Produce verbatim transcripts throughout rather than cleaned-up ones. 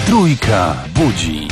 Trójka budzi.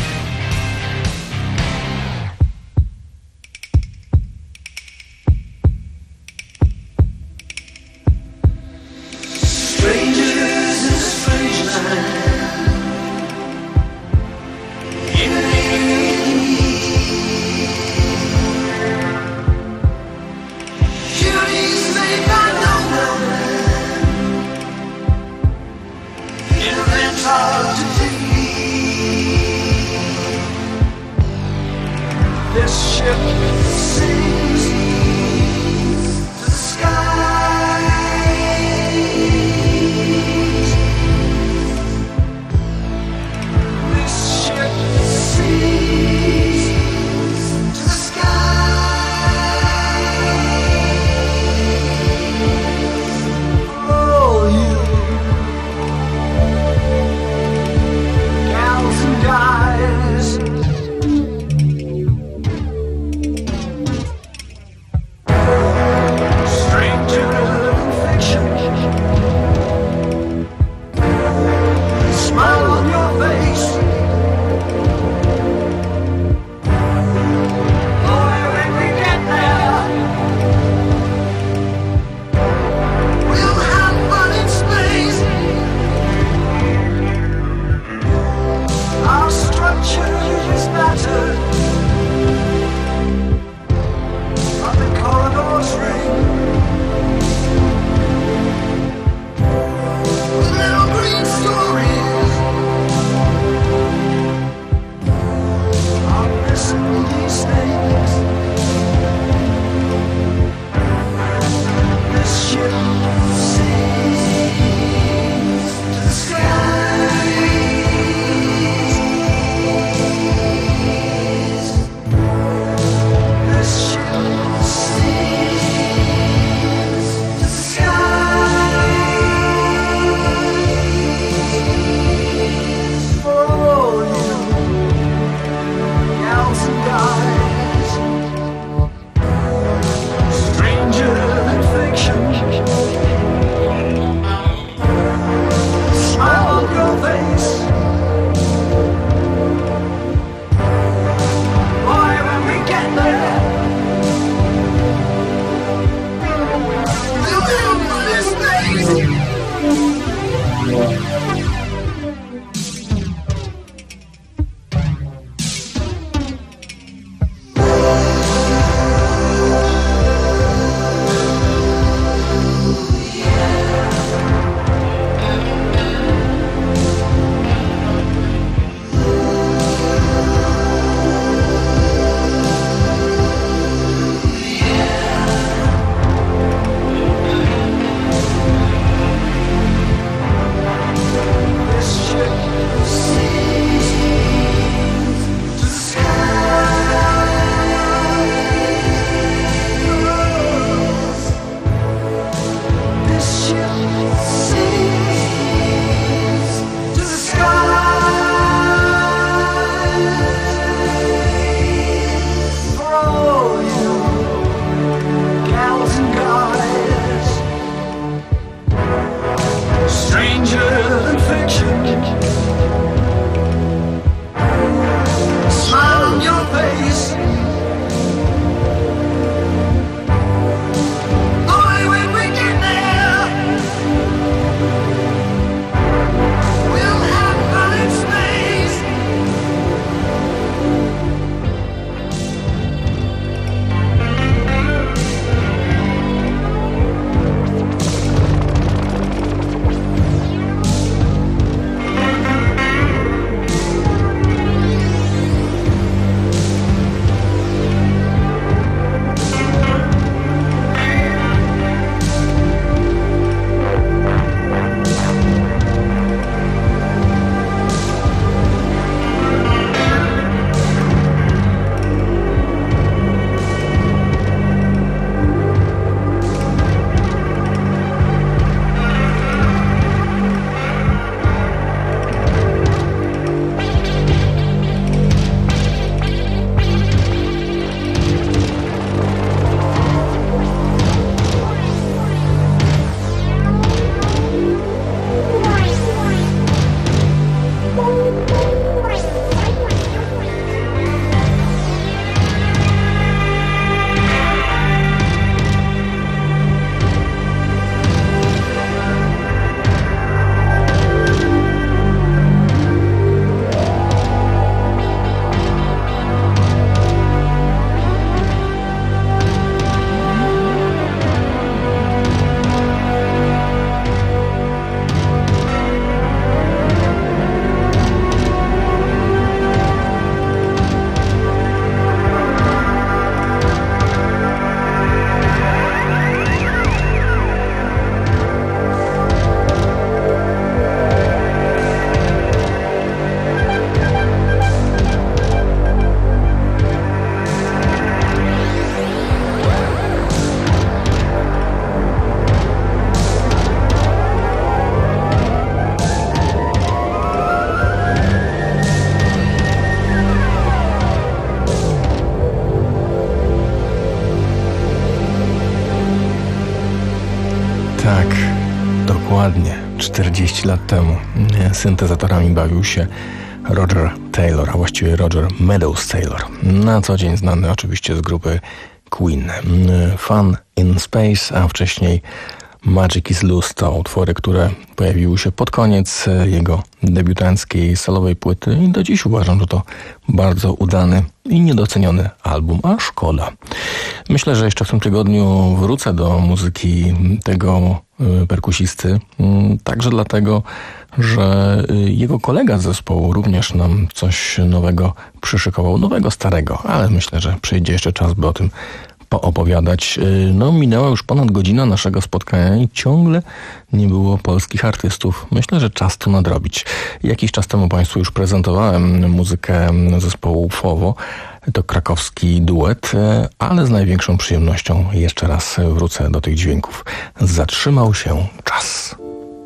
czterdzieści lat temu syntezatorami bawił się Roger Taylor, a właściwie Roger Meadows Taylor. Na co dzień znany oczywiście z grupy Queen. Fun in Space, a wcześniej Magic is Loose to utwory, które pojawiły się pod koniec jego debiutanckiej solowej płyty i do dziś uważam, że to bardzo udany i niedoceniony album, a szkoda. Myślę, że jeszcze w tym tygodniu wrócę do muzyki tego perkusisty, także dlatego, że jego kolega z zespołu również nam coś nowego przyszykował, nowego, starego, ale myślę, że przyjdzie jeszcze czas, by o tym poopowiadać. No, minęła już ponad godzina naszego spotkania i ciągle nie było polskich artystów. Myślę, że czas to nadrobić. Jakiś czas temu Państwu już prezentowałem muzykę zespołu Fowo. To krakowski duet, ale z największą przyjemnością jeszcze raz wrócę do tych dźwięków. Zatrzymał się czas.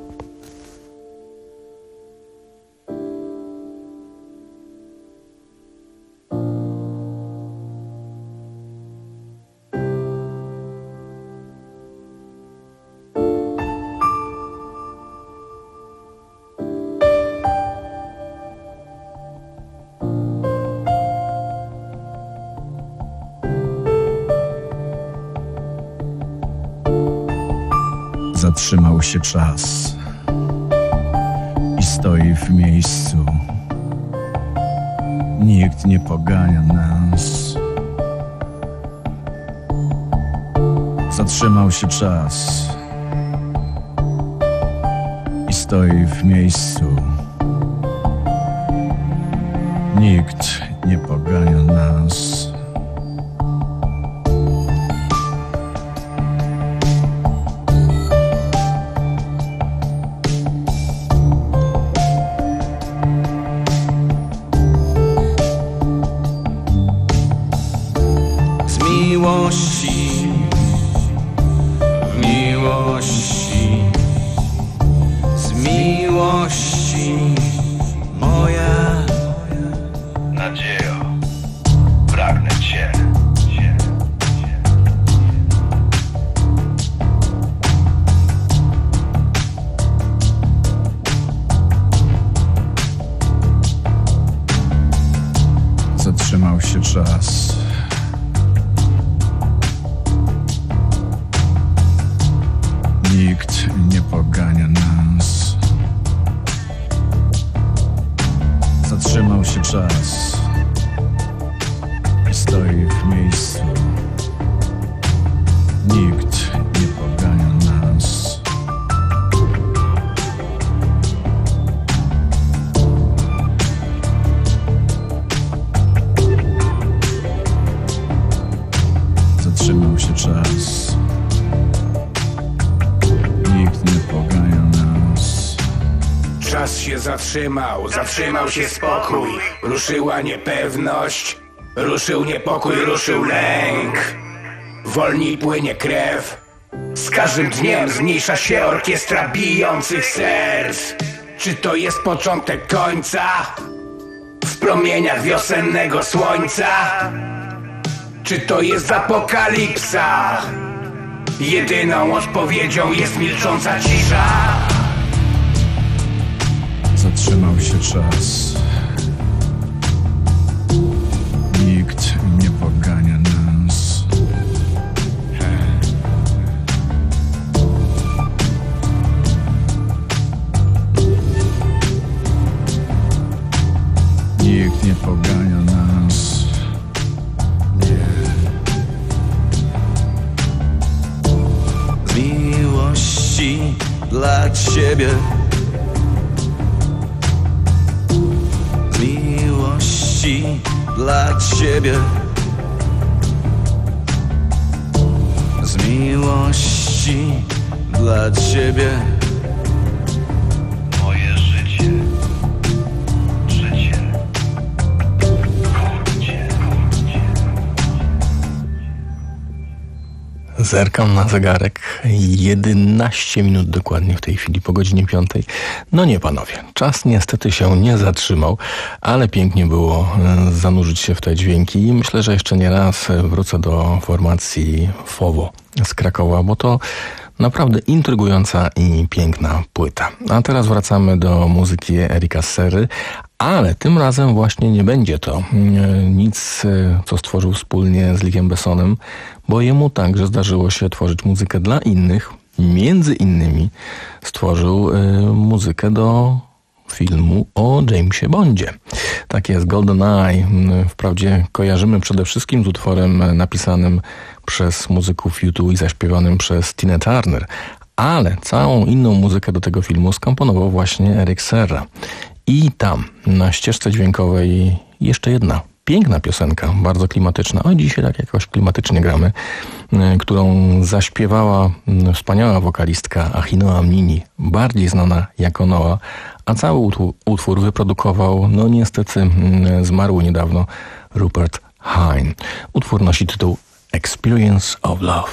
Zatrzymał się czas i stoi w miejscu. Nikt nie pogania nas. Zatrzymał się czas i stoi w miejscu. Nikt nie pogania nas. Miłości, w miłości, z miłości moja nadziejo, pragnę Cię. Zatrzymał się czas. Nikt nie pogania nas. Zatrzymał się czas i stoi w miejscu. Nikt nie pogania nas. Zatrzymał się czas. Nikt nie pogania nas. Czas się zatrzymał, zatrzymał się spokój. Ruszyła niepewność, ruszył niepokój, ruszył lęk. Wolniej płynie krew. Z każdym dniem zmniejsza się orkiestra bijących serc. Czy to jest początek końca? W promieniach wiosennego słońca? Czy to jest apokalipsa? Jedyną odpowiedzią jest milcząca cisza. Zatrzymał się czas. Nikt nie pogania nas. Nikt nie pogania nas. Nie. Z miłości dla Ciebie. Z miłości dla Ciebie. Z miłości dla Ciebie. Moje życie, życie, kocham Cię, kocham Cię. Zerkam na zegarek. jedenaście minut dokładnie w tej chwili po godzinie piątej. No nie, panowie. Czas niestety się nie zatrzymał, ale pięknie było zanurzyć się w te dźwięki i myślę, że jeszcze nie raz wrócę do formacji Fowo z Krakowa, bo to naprawdę intrygująca i piękna płyta. A teraz wracamy do muzyki Erika Serry, ale tym razem właśnie nie będzie to nic, co stworzył wspólnie z Lickiem Bessonem, bo jemu także zdarzyło się tworzyć muzykę dla innych. Między innymi stworzył y, muzykę do filmu o Jamesie Bondzie. Tak jest, GoldenEye. Wprawdzie kojarzymy przede wszystkim z utworem napisanym przez muzyków U dwa i zaśpiewanym przez Tinę Turner, ale całą inną muzykę do tego filmu skomponował właśnie Eric Serra. I tam, na ścieżce dźwiękowej, jeszcze jedna piękna piosenka, bardzo klimatyczna. O, dzisiaj tak jakoś klimatycznie gramy, którą zaśpiewała wspaniała wokalistka Achinoa Mnini, bardziej znana jako Noa, a cały utwór wyprodukował, no niestety zmarły niedawno, Rupert Hine. Utwór nosi tytuł Experience of Love.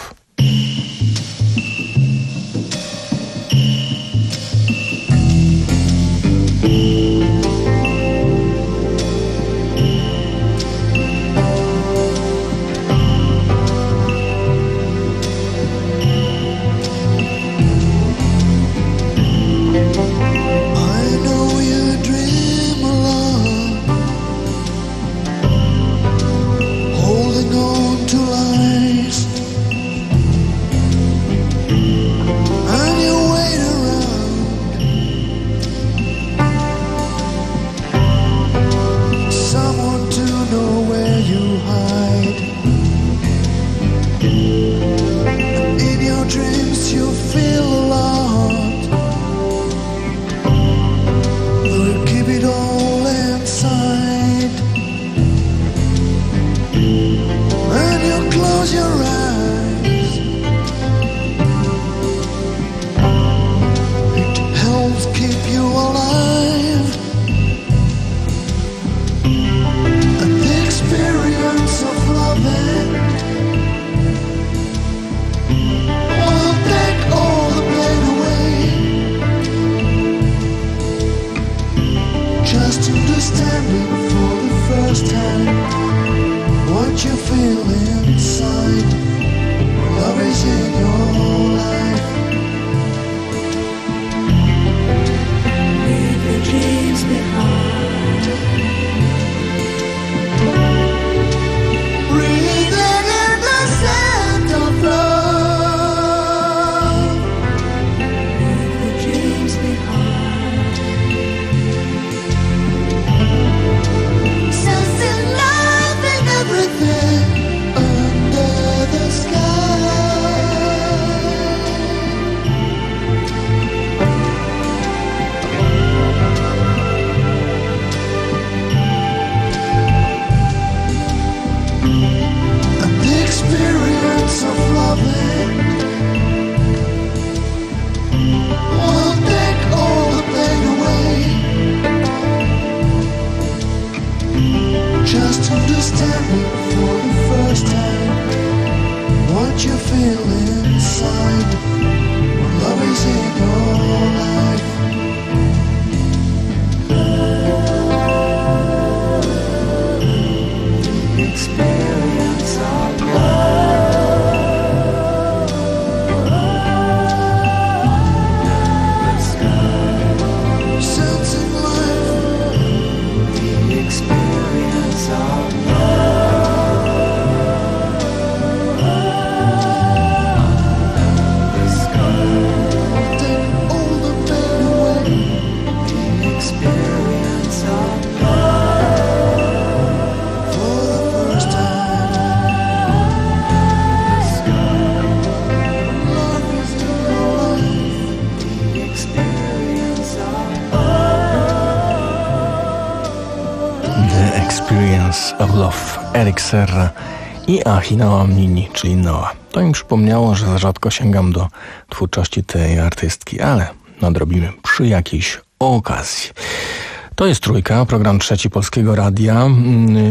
Of Love, Eric Serra i Achinoa Mnini, czyli Noa. To mi przypomniało, że za rzadko sięgam do twórczości tej artystki, ale nadrobimy przy jakiejś okazji. To jest Trójka, program trzeci Polskiego Radia.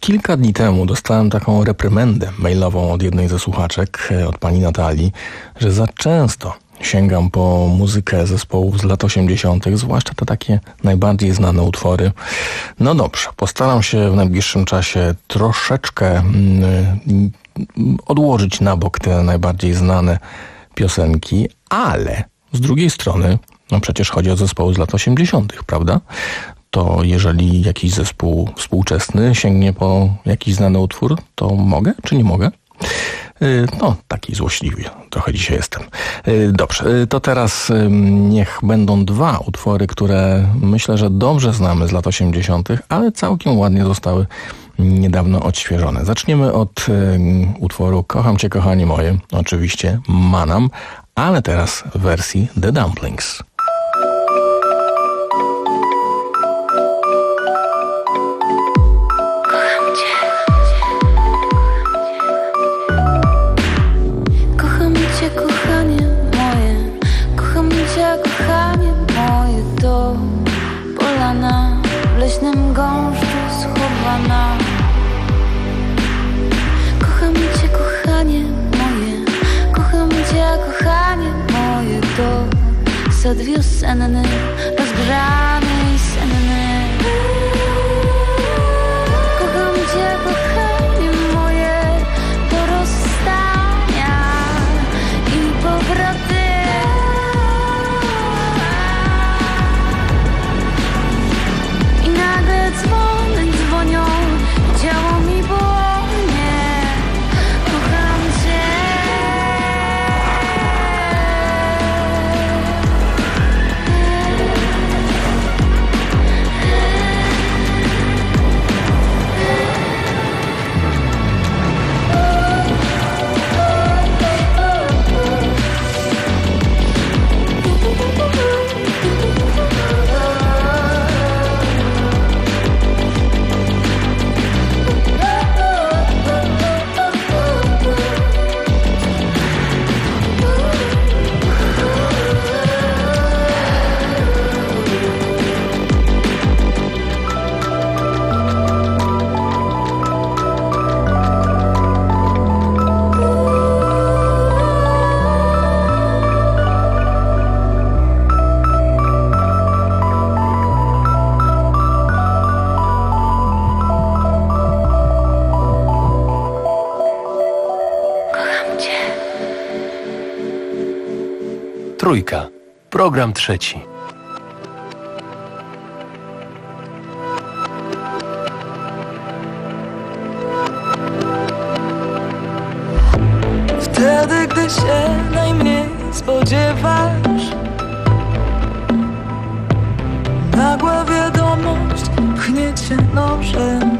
Kilka dni temu dostałem taką reprymendę mailową od jednej ze słuchaczek, od pani Natalii, że za często sięgam po muzykę zespołów z lat osiemdziesiątych, zwłaszcza te takie najbardziej znane utwory. No dobrze, postaram się w najbliższym czasie troszeczkę mm, odłożyć na bok te najbardziej znane piosenki, ale z drugiej strony, no przecież chodzi o zespoły z lat osiemdziesiątych, prawda? To jeżeli jakiś zespół współczesny sięgnie po jakiś znany utwór, to mogę czy nie mogę? No, taki złośliwy trochę dzisiaj jestem. Dobrze, to teraz niech będą dwa utwory, które myślę, że dobrze znamy z lat osiemdziesiątych, ale całkiem ładnie zostały niedawno odświeżone. Zaczniemy od utworu Kocham Cię, kochanie moje, oczywiście Manam, ale teraz w wersji The Dumplings. Kochanie moje, kocham cię, kochanie moje, to polana w leśnym gąszczu schowana. Kocham cię, kochanie moje, kocham cię, kochanie moje, to sad wiosenny, rozgrzany i senny. Kocham cię, kochanie moje, to rozstania i powroty. I nagle dzwony dzwonią, ciało mi błonie. Kocham cię. Trójka. Program trzeci. Wtedy, gdy się najmniej spodziewasz, nagła wiadomość pchnie cię nożem.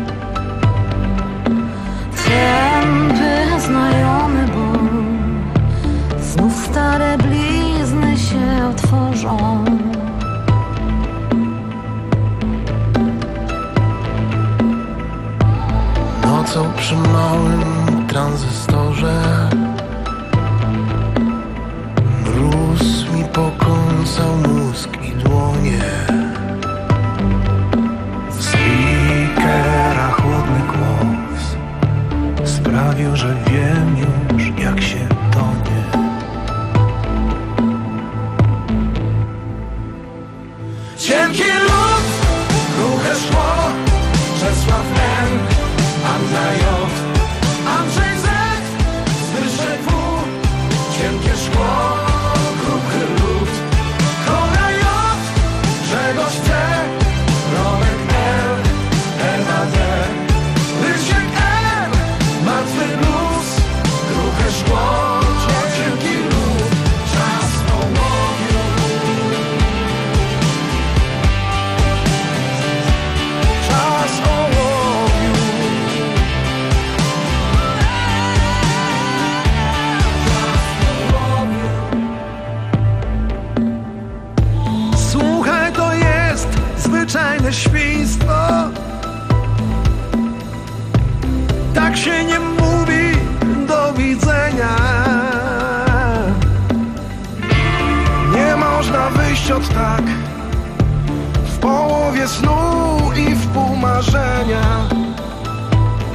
Tępy, znajomy ból, znów stare blizny się otworzą. Nocą przy małym tranzystorze mróz mi pokąsał mózg i dłonie. W speakerach chłodny głos sprawił, że wiem już, jak się tonie. Cienki lód, kruche szkło, Czesław M, Anna J, Andrzej Z, Zbyszek W. Cienkie szkło, kruchy lód, Kora J, Grzegorz C, Romek L, Ewa D, Rysiek M, martwy luz, kruche szkło, cienki lód, czas ołowiu. Czas ołowiu. Słuchaj, to jest zwyczajne świństwo. Tak się nie mówi do widzenia. Nie można wyjść od tak w połowie snu i w pół marzenia.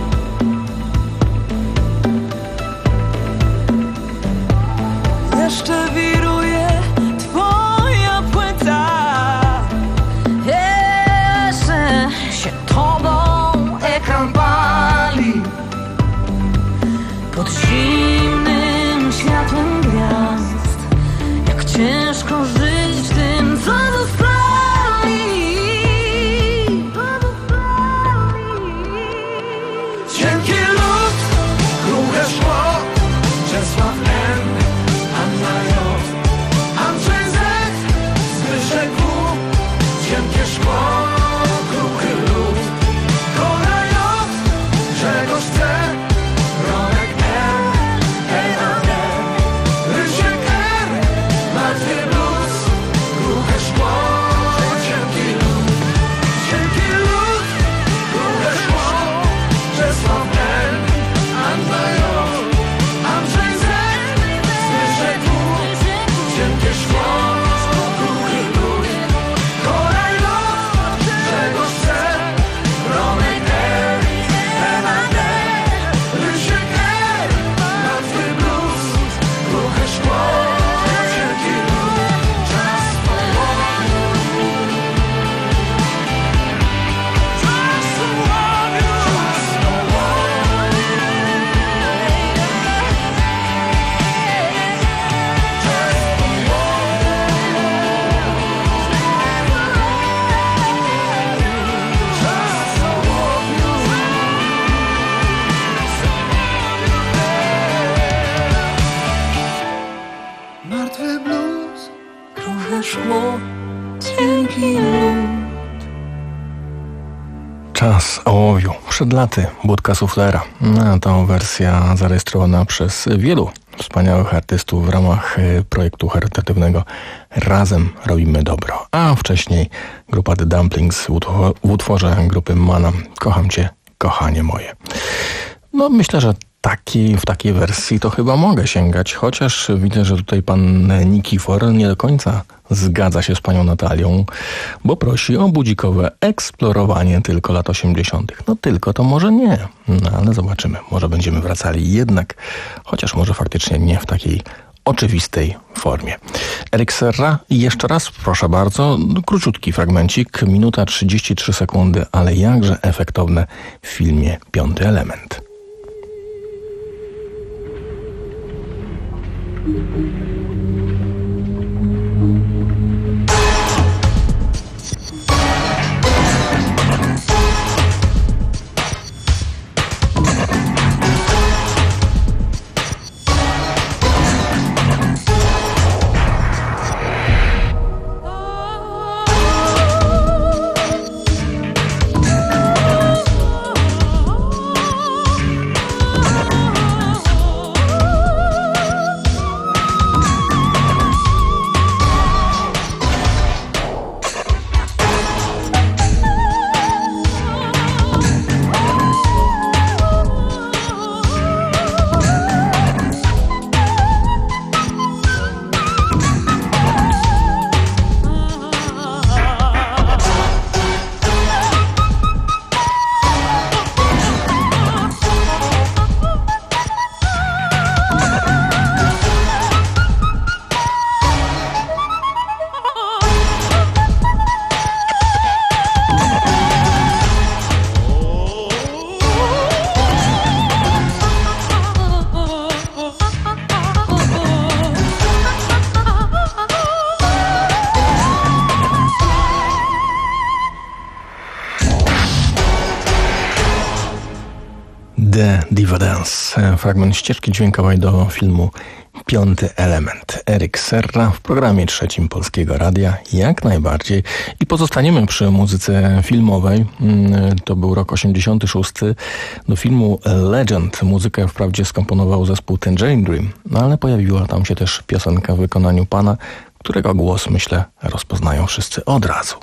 czas ołowiu. Przed laty Budka Suflera. No, to wersja zarejestrowana przez wielu wspaniałych artystów w ramach projektu charytatywnego Razem Robimy Dobro. A wcześniej grupa The Dumplings w utworze grupy Manam Kocham Cię, kochanie moje. No myślę, że Taki, w takiej wersji to chyba mogę sięgać, chociaż widzę, że tutaj pan Nikifor nie do końca zgadza się z panią Natalią, bo prosi o budzikowe eksplorowanie tylko lat osiemdziesiątych. No tylko to może nie, no ale zobaczymy, może będziemy wracali jednak, chociaż może faktycznie nie w takiej oczywistej formie. Eric Serra i jeszcze raz, proszę bardzo, króciutki fragmencik, minuta trzydzieści trzy sekundy, ale jakże efektowne w filmie Piąty Element. The Diva Dance, fragment ścieżki dźwiękowej do filmu Piąty Element. Eric Serra w programie trzecim Polskiego Radia, jak najbardziej. I pozostaniemy przy muzyce filmowej. To był rok osiemdziesiąty szósty. Do filmu Legend muzykę wprawdzie skomponował zespół Tangerine Dream, no ale pojawiła tam się też piosenka w wykonaniu pana, którego głos, myślę, rozpoznają wszyscy od razu.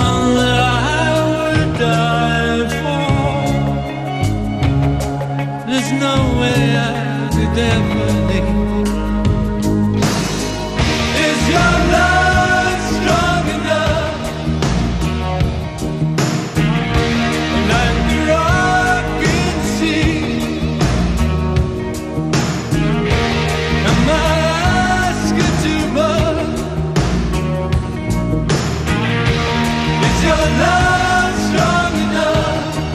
Die for there's no way I could ever leave. Is your love strong enough? Like the rocking sea, am I asking too much? Is your love strong enough?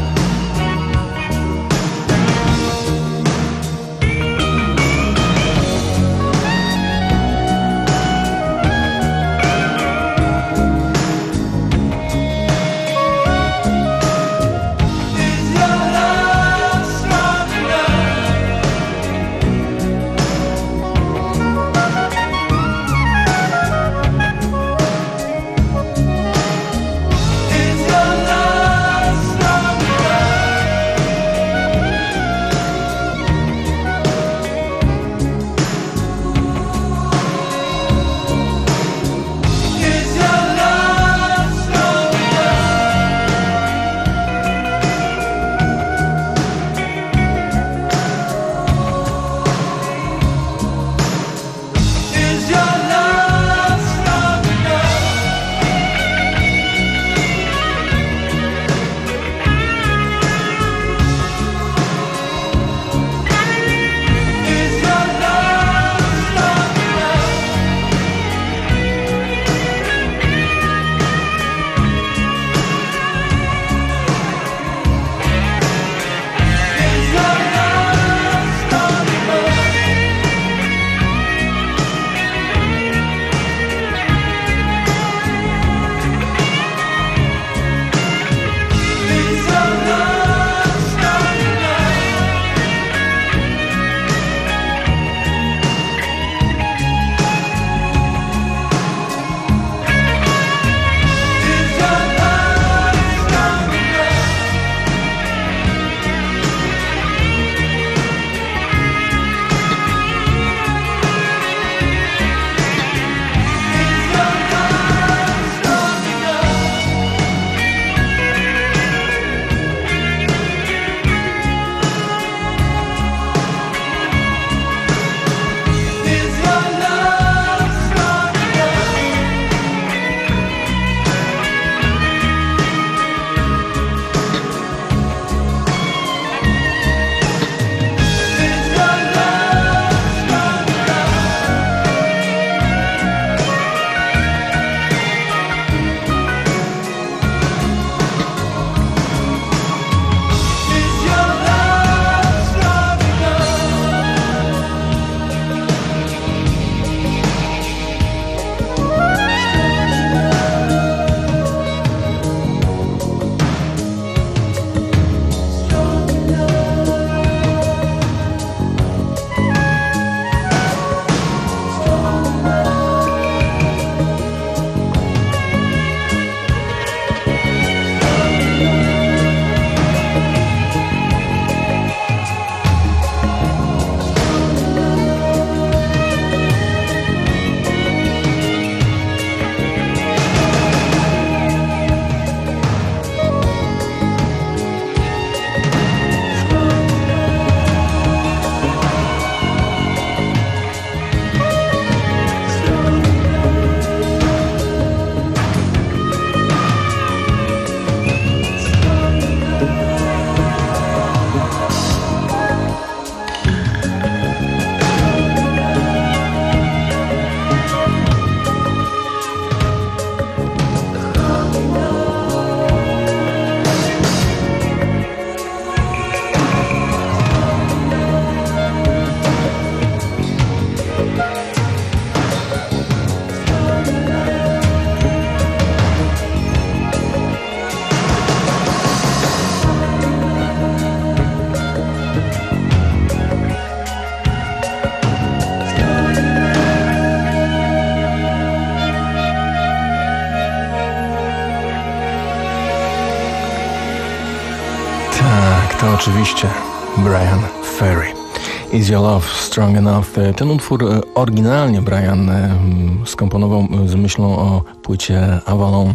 to oczywiście Bryan Ferry. Is Your Love Strong Enough? Ten utwór oryginalnie Bryan skomponował z myślą o płycie Avalon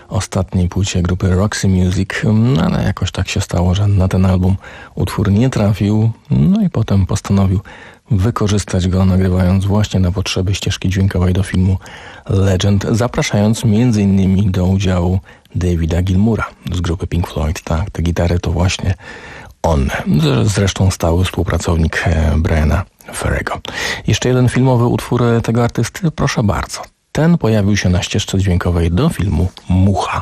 ostatniej płycie grupy Roxy Music, no ale jakoś tak się stało, że na ten album utwór nie trafił, no i potem postanowił wykorzystać go, nagrywając właśnie na potrzeby ścieżki dźwiękowej do filmu Legend, zapraszając między innymi do udziału Davida Gilmoura z grupy Pink Floyd. Tak, te gitary to właśnie on, zresztą stały współpracownik Briana Ferrego. Jeszcze jeden filmowy utwór tego artysty, proszę bardzo. Ten pojawił się na ścieżce dźwiękowej do filmu Mucha.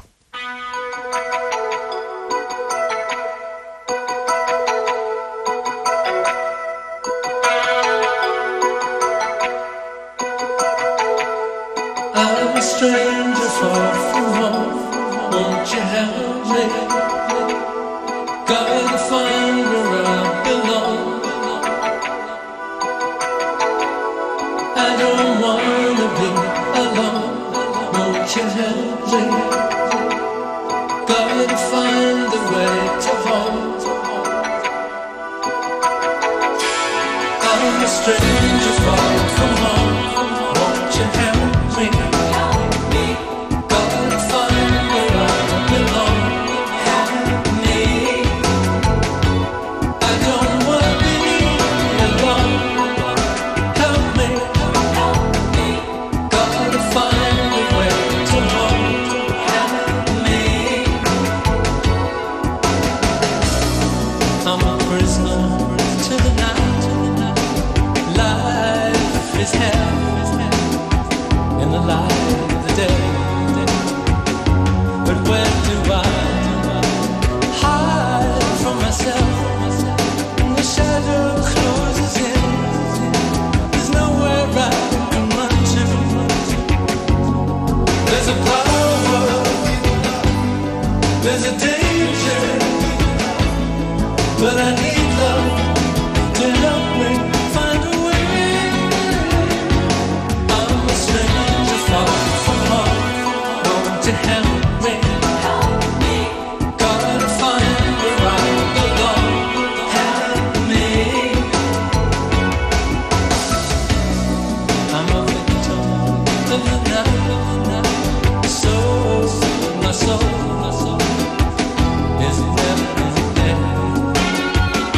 I'm a stranger far from home. Won't you help me? Gotta find where I belong. I don't wanna be alone. Won't you help me? Gotta find the way to home. I'm a stranger far from home. Won't you help me? Gotta find where I belong. Help me. I don't wanna be alone. Help me. Gotta find a way to home. Help me. I'm a prisoner to the night. Life is hell in the light of the day. But where do I hide from myself? The shadow closes in. There's nowhere I can run to. There's a power, there's a danger, but I need love to help me find a way. I'm a stranger far from home. Won't you help me? Gotta find where I belong. Help me. I'm a victim of the night. So my soul, my soul is never there.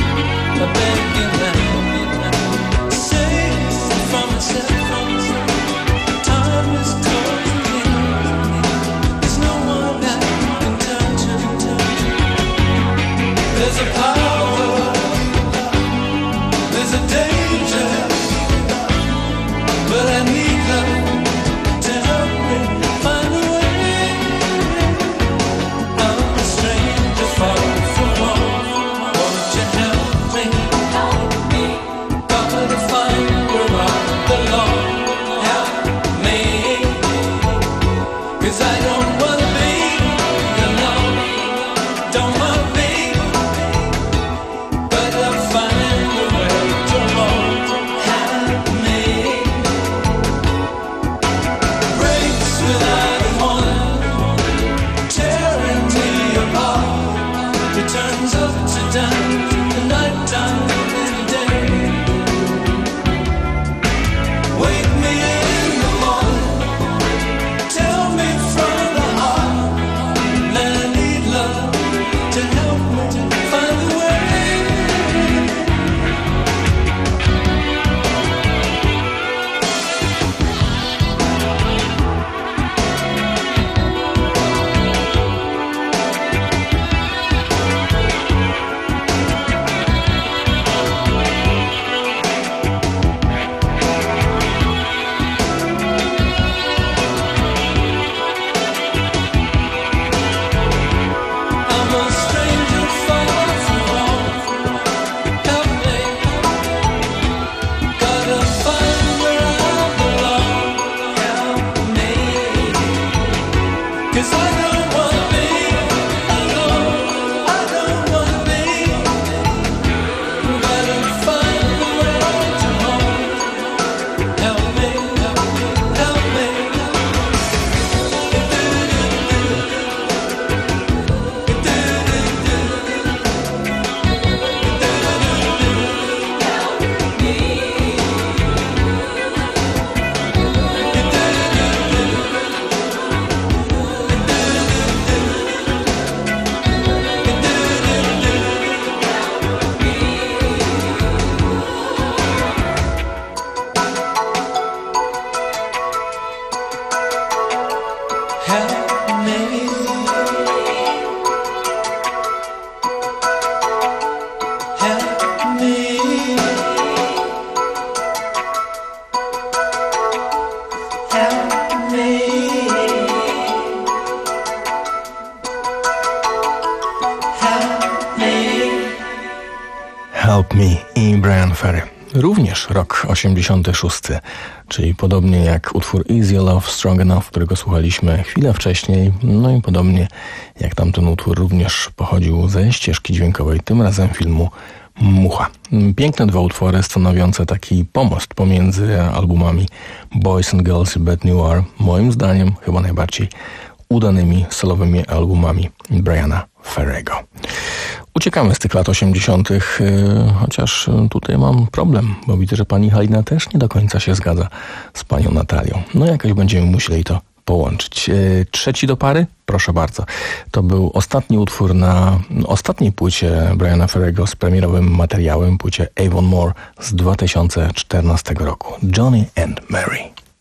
Help Me i Bryan Ferry. Również rok osiemdziesiąty szósty, czyli podobnie jak utwór Easy Love Strong Enough, którego słuchaliśmy chwilę wcześniej, no i podobnie jak tamten utwór również pochodził ze ścieżki dźwiękowej, tym razem filmu Mucha. Piękne dwa utwory stanowiące taki pomost pomiędzy albumami Boys and Girls i Bad New Are, moim zdaniem chyba najbardziej udanymi solowymi albumami Bryana Ferry'ego. Uciekamy z tych lat osiemdziesiątych, chociaż tutaj mam problem, bo widzę, że pani Halina też nie do końca się zgadza z panią Natalią. No jakoś będziemy musieli to połączyć. Trzeci do pary? Proszę bardzo. To był ostatni utwór na ostatniej płycie Bryana Ferry'ego z premierowym materiałem, płycie Avon More z dwa tysiące czternastego roku. Johnny and Mary.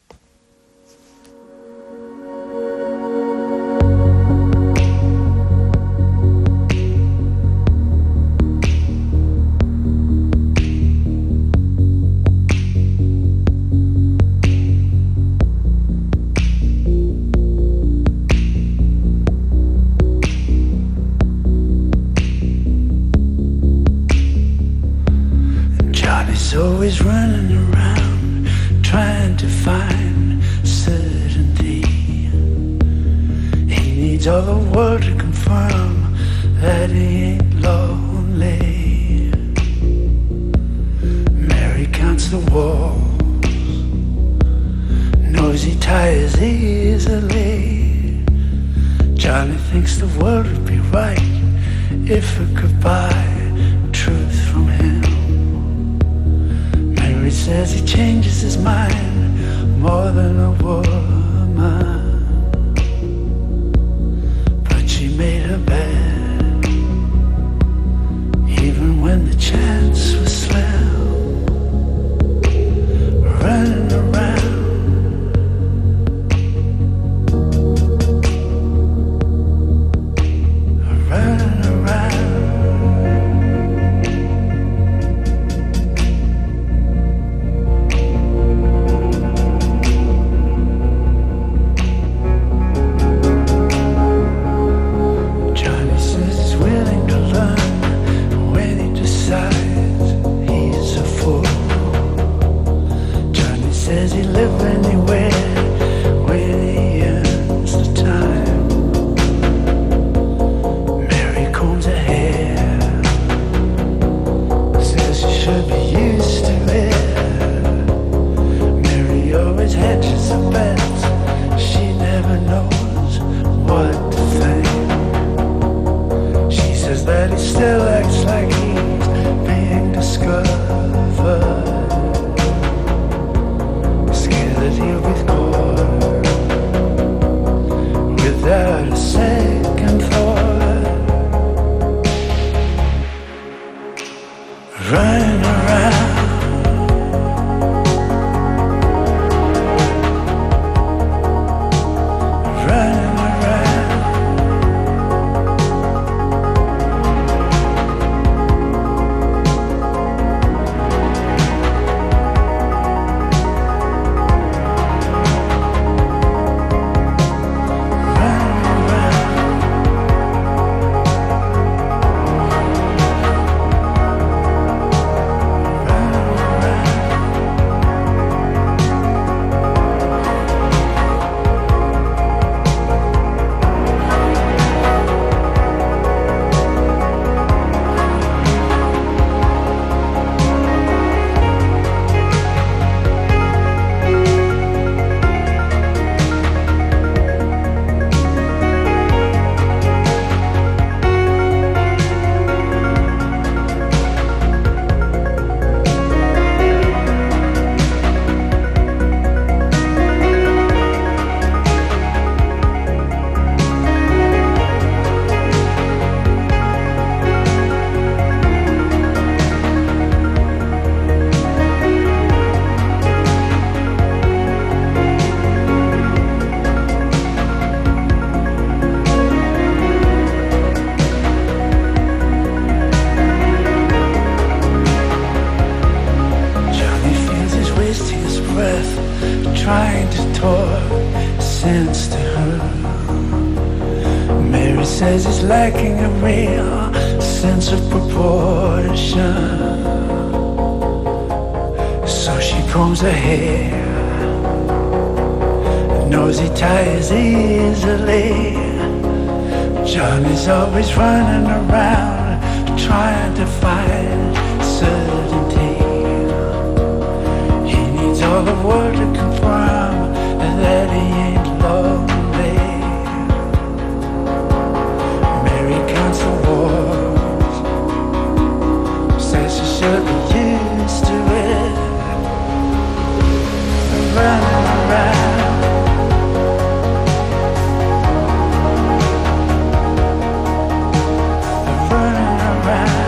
Always running around trying to find certainty. He needs all the world to confirm that he ain't lonely. Mary counts the walls, knows he tires easily. Johnny thinks the world would be right if it could buy truth from him. He says he changes his mind more than a woman, but she made her bed even when the chance was slim. Running around, running around. trying to talk sense to her. Mary says he's lacking a real sense of proportion. So she combs her hair, nosy ties easily. Johnny's always running around trying to find certainty. He needs all the world to confirm that he ain't lonely. Mary counts the wars, says she should be used to it. Running around, running around.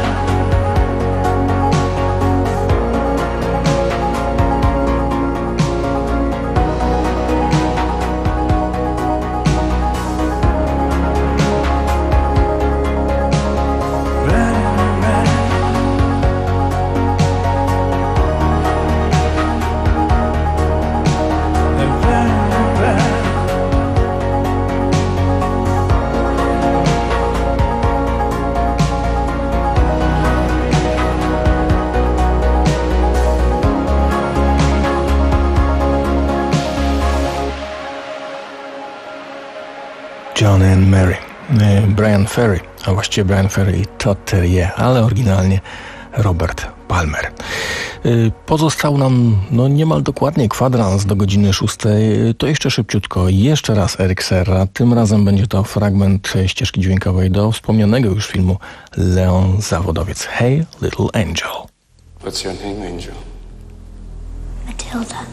John and Mary, Bryan Ferry, a właściwie Bryan Ferry i Todd Terje, ale oryginalnie Robert Palmer. Pozostał nam no niemal dokładnie kwadrans do godziny szóstej. To jeszcze szybciutko, jeszcze raz Eric Serra. Tym razem będzie to fragment ścieżki dźwiękowej do wspomnianego już filmu Leon Zawodowiec. Hey Little Angel. What's your name, Angel? Matilda.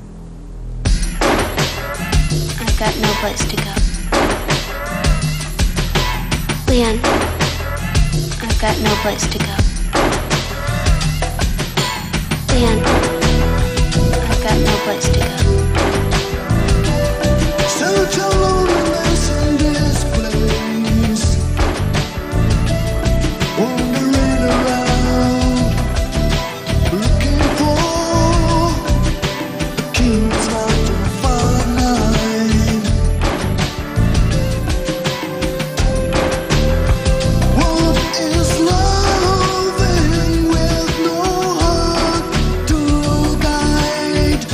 I've got no place to go. Leon, I've got no place to go. Leon, I've got no place to go. Such a loneliness in this place, wandering around, looking for a king's heart to find. What is loving with no heart to guide?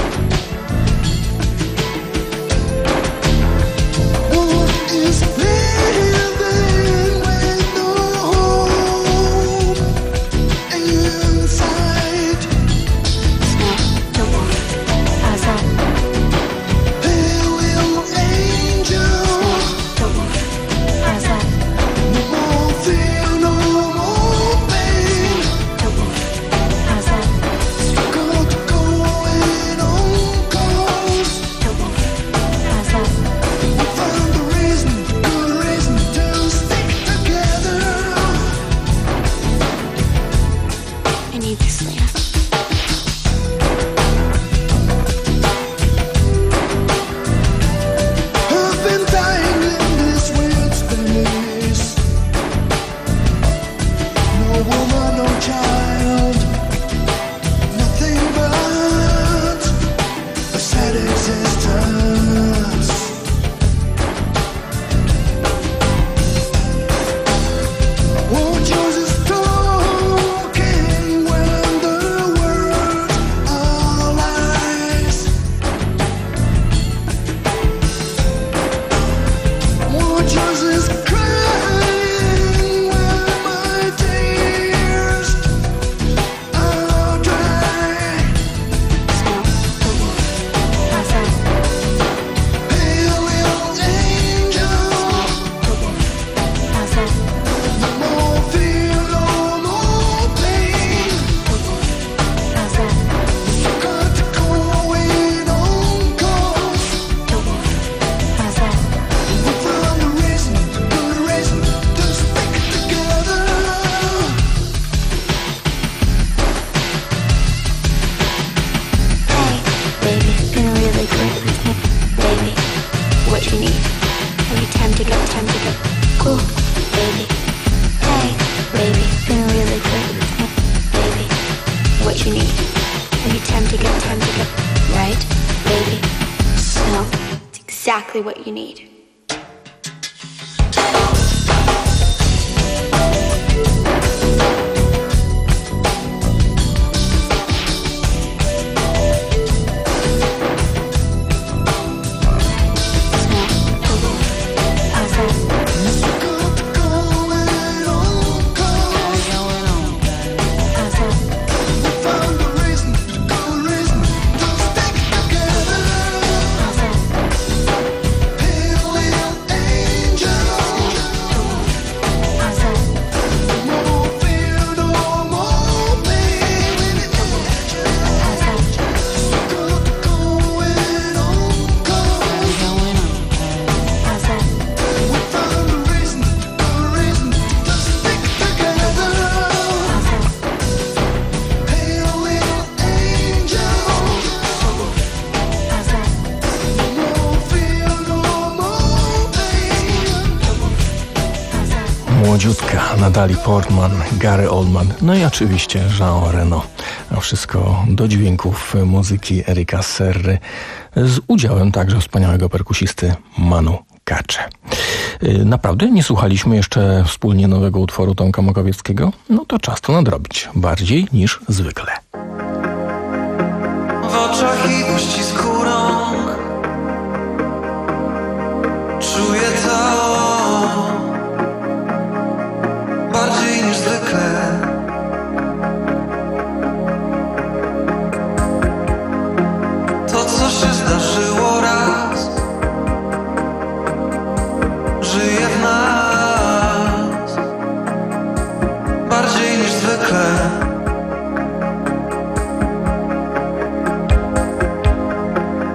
What is living with no home inside? Snow, don't move. How's that? Hey, little angel, Don't move. How's that? you won't feel no more pain. Don't move. How's that? Got to go in on course. Don't move. How's that? We found a reason, good reason to stick together. I need this, Leon. I've been dying in this weird space. No woman, no child, nothing but a sad existence. Won't yours is talking when the words are lies? Won't yours is crying when my tears are dry? Snow, don't move. How's that? Hey, little angel, Don't move. How's that? you won't feel no more pain. Don't move. How's that? Got to go in on course. Don't move. How's that? We found a reason, good reason to stick together. Hey, baby, been really great with me. Baby, what you need? Every time to get, time to get cool. Baby, hey, baby, been really great with me. Baby, what you need? Every time to get, time to get right. Baby, so it's exactly what you need. młodziutka Natalie Portman, Gary Oldman, no i oczywiście Jean Reno. A wszystko do dźwięków muzyki Erika Serry z udziałem także wspaniałego perkusisty Manu Katché. Naprawdę nie słuchaliśmy jeszcze wspólnie nowego utworu Tomka Makowieckiego? No to czas to nadrobić, bardziej niż zwykle. W oczach i uścisku rąk czuję to bardziej niż zwykle. To, co się zdarzyło raz, żyje w nas bardziej niż zwykle.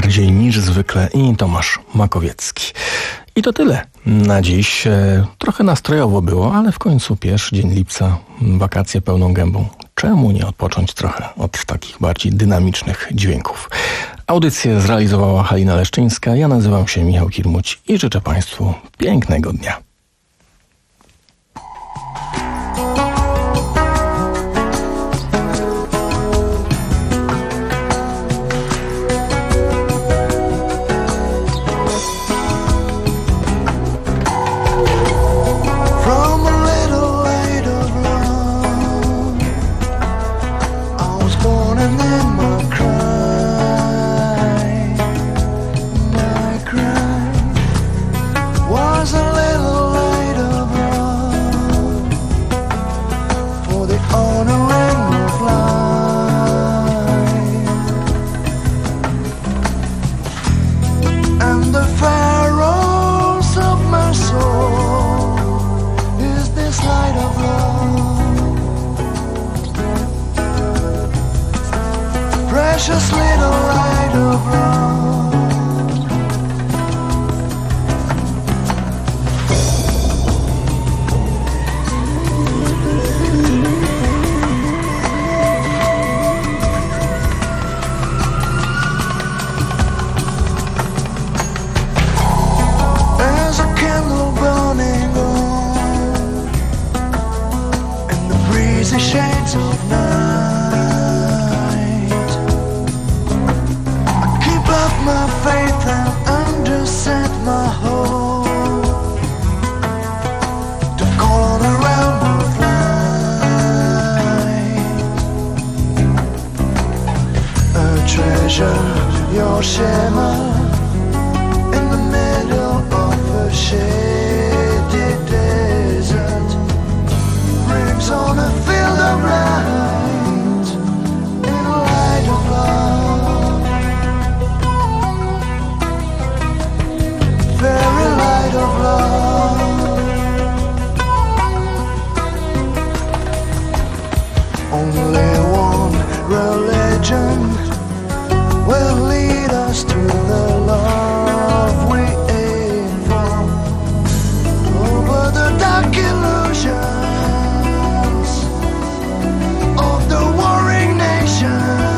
bardziej niż zwykle i Tomasz Makowiecki. I to tyle na dziś. E, trochę nastrojowo było, ale w końcu pierwszy dzień lipca, wakacje pełną gębą. Czemu nie odpocząć trochę od takich bardziej dynamicznych dźwięków? Audycję zrealizowała Halina Leszczyńska, ja nazywam się Michał Kirmuć i życzę Państwu pięknego dnia. Precious little light of love. There's a candle burning on in the breezy shades of night. My faith and underset my hope to call on a realm of light, a treasure, your shimmer in the middle of a shady desert brings on a field of light in a light of love. Very light of love. Only one religion will lead us to the love we aim for. Over the dark illusions of the warring nations.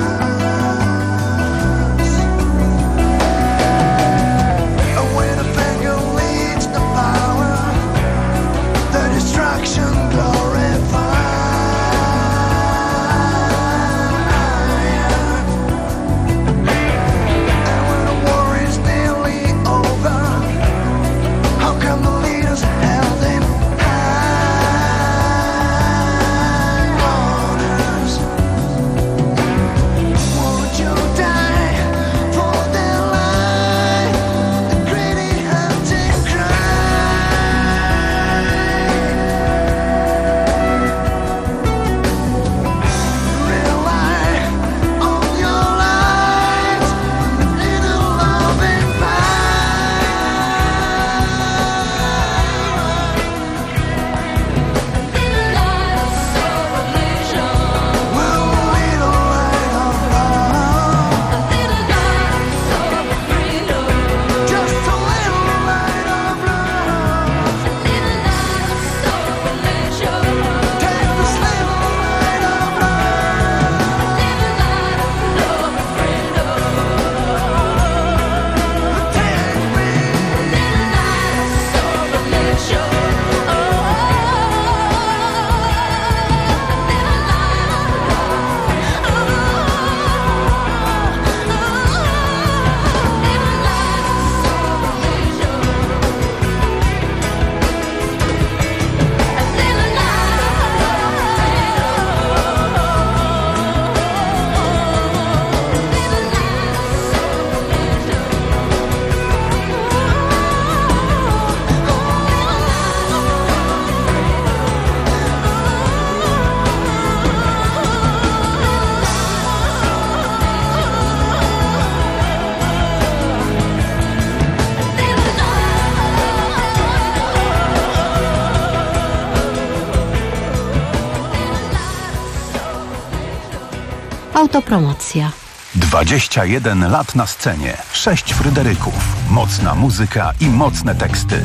Autopromocja. dwadzieścia jeden lat na scenie, sześć Fryderyków, mocna muzyka i mocne teksty.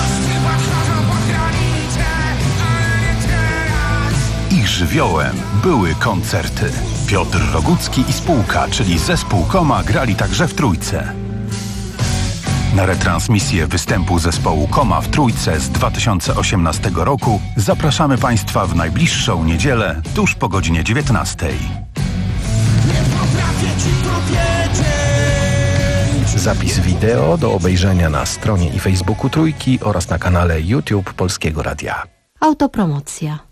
Ich żywiołem były koncerty. Piotr Rogucki i spółka, czyli zespół Koma, grali także w Trójce. Na retransmisję występu zespołu Koma w Trójce z dwa tysiące osiemnastego roku zapraszamy Państwa w najbliższą niedzielę tuż po godzinie dziewiętnastej. Zapis wideo do obejrzenia na stronie i Facebooku Trójki oraz na kanale YouTube Polskiego Radia. Autopromocja.